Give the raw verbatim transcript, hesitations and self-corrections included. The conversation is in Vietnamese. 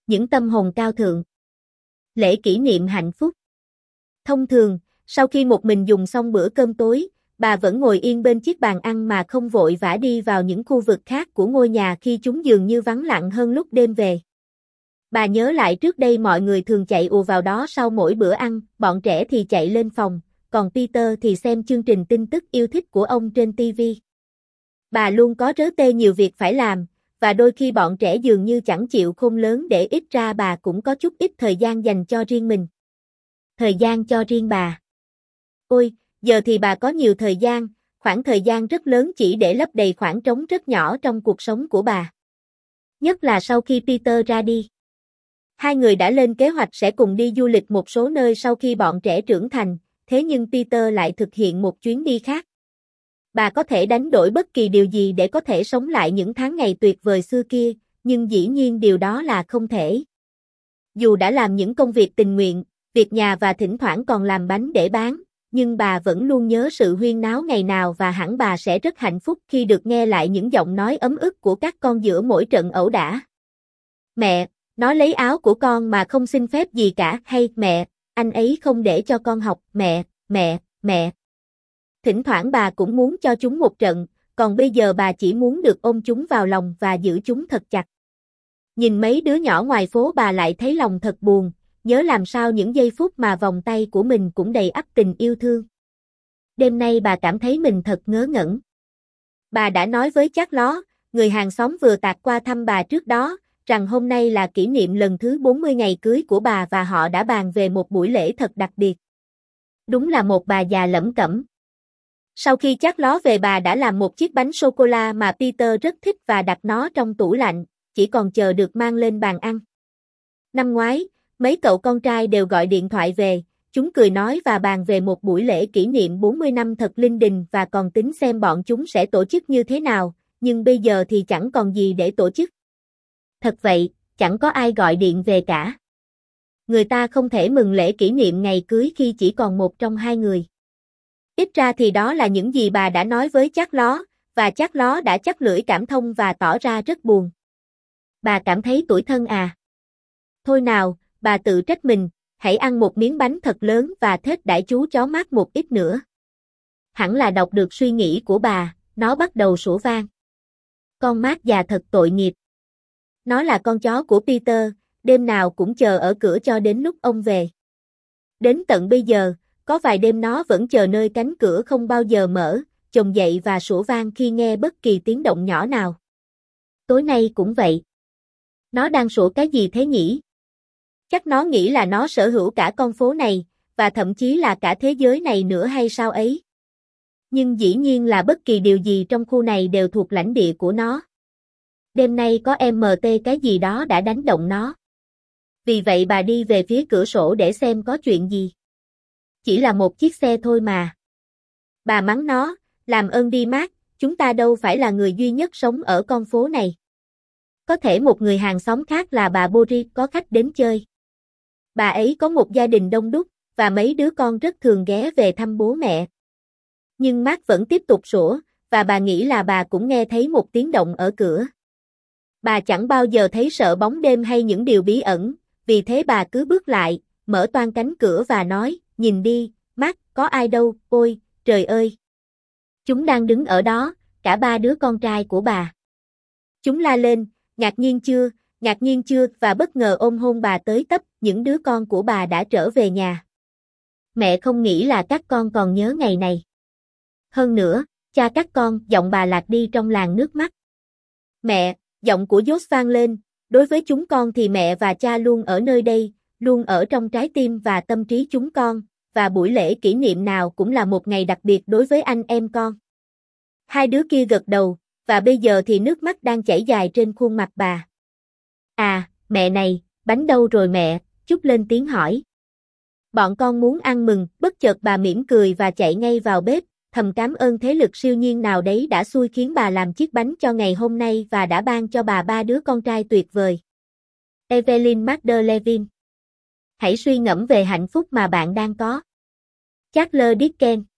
những tâm hồn cao thượng. Lễ kỷ niệm hạnh phúc. Thông thường, sau khi một mình dùng xong bữa cơm tối, bà vẫn ngồi yên bên chiếc bàn ăn mà không vội vã đi vào những khu vực khác của ngôi nhà khi chúng dường như vắng lặng hơn lúc đêm về. Bà nhớ lại trước đây mọi người thường chạy ùa vào đó sau mỗi bữa ăn, bọn trẻ thì chạy lên phòng, còn Peter thì xem chương trình tin tức yêu thích của ông trên ti vi. Bà luôn có rớ tê nhiều việc phải làm, và đôi khi bọn trẻ dường như chẳng chịu khôn lớn để ít ra bà cũng có chút ít thời gian dành cho riêng mình. Thời gian cho riêng bà. Ôi, giờ thì bà có nhiều thời gian, khoảng thời gian rất lớn chỉ để lấp đầy khoảng trống rất nhỏ trong cuộc sống của bà. Nhất là sau khi Peter ra đi. Hai người đã lên kế hoạch sẽ cùng đi du lịch một số nơi sau khi bọn trẻ trưởng thành, thế nhưng Peter lại thực hiện một chuyến đi khác. Bà có thể đánh đổi bất kỳ điều gì để có thể sống lại những tháng ngày tuyệt vời xưa kia, nhưng dĩ nhiên điều đó là không thể. Dù đã làm những công việc tình nguyện, việc nhà và thỉnh thoảng còn làm bánh để bán, nhưng bà vẫn luôn nhớ sự huyên náo ngày nào và hẳn bà sẽ rất hạnh phúc khi được nghe lại những giọng nói ấm ức của các con giữa mỗi trận ẩu đả. Mẹ, nó lấy áo của con mà không xin phép gì cả, hay mẹ, anh ấy không để cho con học, mẹ, mẹ, mẹ. Thỉnh thoảng bà cũng muốn cho chúng một trận, còn bây giờ bà chỉ muốn được ôm chúng vào lòng và giữ chúng thật chặt. Nhìn mấy đứa nhỏ ngoài phố bà lại thấy lòng thật buồn, nhớ làm sao những giây phút mà vòng tay của mình cũng đầy ắp tình yêu thương. Đêm nay bà cảm thấy mình thật ngớ ngẩn. Bà đã nói với Jack Ló, người hàng xóm vừa tạt qua thăm bà trước đó, rằng hôm nay là kỷ niệm lần thứ bốn mươi ngày cưới của bà và họ đã bàn về một buổi lễ thật đặc biệt. Đúng là một bà già lẩm cẩm. Sau khi Jack Ló về bà đã làm một chiếc bánh sô-cô-la mà Peter rất thích và đặt nó trong tủ lạnh, chỉ còn chờ được mang lên bàn ăn. Năm ngoái, mấy cậu con trai đều gọi điện thoại về, chúng cười nói và bàn về một buổi lễ kỷ niệm bốn mươi năm thật linh đình và còn tính xem bọn chúng sẽ tổ chức như thế nào, nhưng bây giờ thì chẳng còn gì để tổ chức. Thật vậy, chẳng có ai gọi điện về cả. Người ta không thể mừng lễ kỷ niệm ngày cưới khi chỉ còn một trong hai người. Ít ra thì đó là những gì bà đã nói với Jack Ló, và Jack Ló đã chắc lưỡi cảm thông và tỏ ra rất buồn. Bà cảm thấy tủi thân à? Thôi nào, bà tự trách mình, hãy ăn một miếng bánh thật lớn và thết đãi chú chó mát một ít nữa. Hẳn là đọc được suy nghĩ của bà, nó bắt đầu sủa vang. Con mát già thật tội nghiệp. Nó là con chó của Peter, đêm nào cũng chờ ở cửa cho đến lúc ông về. Đến tận bây giờ, có vài đêm nó vẫn chờ nơi cánh cửa không bao giờ mở, chồm dậy và sủa vang khi nghe bất kỳ tiếng động nhỏ nào. Tối nay cũng vậy. Nó đang sủa cái gì thế nhỉ? Chắc nó nghĩ là nó sở hữu cả con phố này, và thậm chí là cả thế giới này nữa hay sao ấy. Nhưng dĩ nhiên là bất kỳ điều gì trong khu này đều thuộc lãnh địa của nó. Đêm nay có em em tê cái gì đó đã đánh động nó. Vì vậy bà đi về phía cửa sổ để xem có chuyện gì. Chỉ là một chiếc xe thôi mà. Bà mắng nó, làm ơn đi mát, chúng ta đâu phải là người duy nhất sống ở con phố này. Có thể một người hàng xóm khác là bà Boris có khách đến chơi. Bà ấy có một gia đình đông đúc, và mấy đứa con rất thường ghé về thăm bố mẹ. Nhưng Mark vẫn tiếp tục sủa, và bà nghĩ là bà cũng nghe thấy một tiếng động ở cửa. Bà chẳng bao giờ thấy sợ bóng đêm hay những điều bí ẩn, vì thế bà cứ bước lại, mở toang cánh cửa và nói, nhìn đi, Mark, có ai đâu, ôi, trời ơi. Chúng đang đứng ở đó, cả ba đứa con trai của bà. Chúng la lên, ngạc nhiên chưa, ngạc nhiên chưa, và bất ngờ ôm hôn bà tới tấp, những đứa con của bà đã trở về nhà. Mẹ không nghĩ là các con còn nhớ ngày này. Hơn nữa, cha các con, giọng bà lạc đi trong làn nước mắt. Mẹ, giọng của Josh vang lên, đối với chúng con thì mẹ và cha luôn ở nơi đây, luôn ở trong trái tim và tâm trí chúng con, và buổi lễ kỷ niệm nào cũng là một ngày đặc biệt đối với anh em con. Hai đứa kia gật đầu, và bây giờ thì nước mắt đang chảy dài trên khuôn mặt bà. À, mẹ này, bánh đâu rồi mẹ, Trúc lên tiếng hỏi. Bọn con muốn ăn mừng, bất chợt bà mỉm cười và chạy ngay vào bếp, thầm cảm ơn thế lực siêu nhiên nào đấy đã xui khiến bà làm chiếc bánh cho ngày hôm nay và đã ban cho bà ba đứa con trai tuyệt vời. Evelyn Magder-Levin. Hãy suy ngẫm về hạnh phúc mà bạn đang có. Charles Dickens.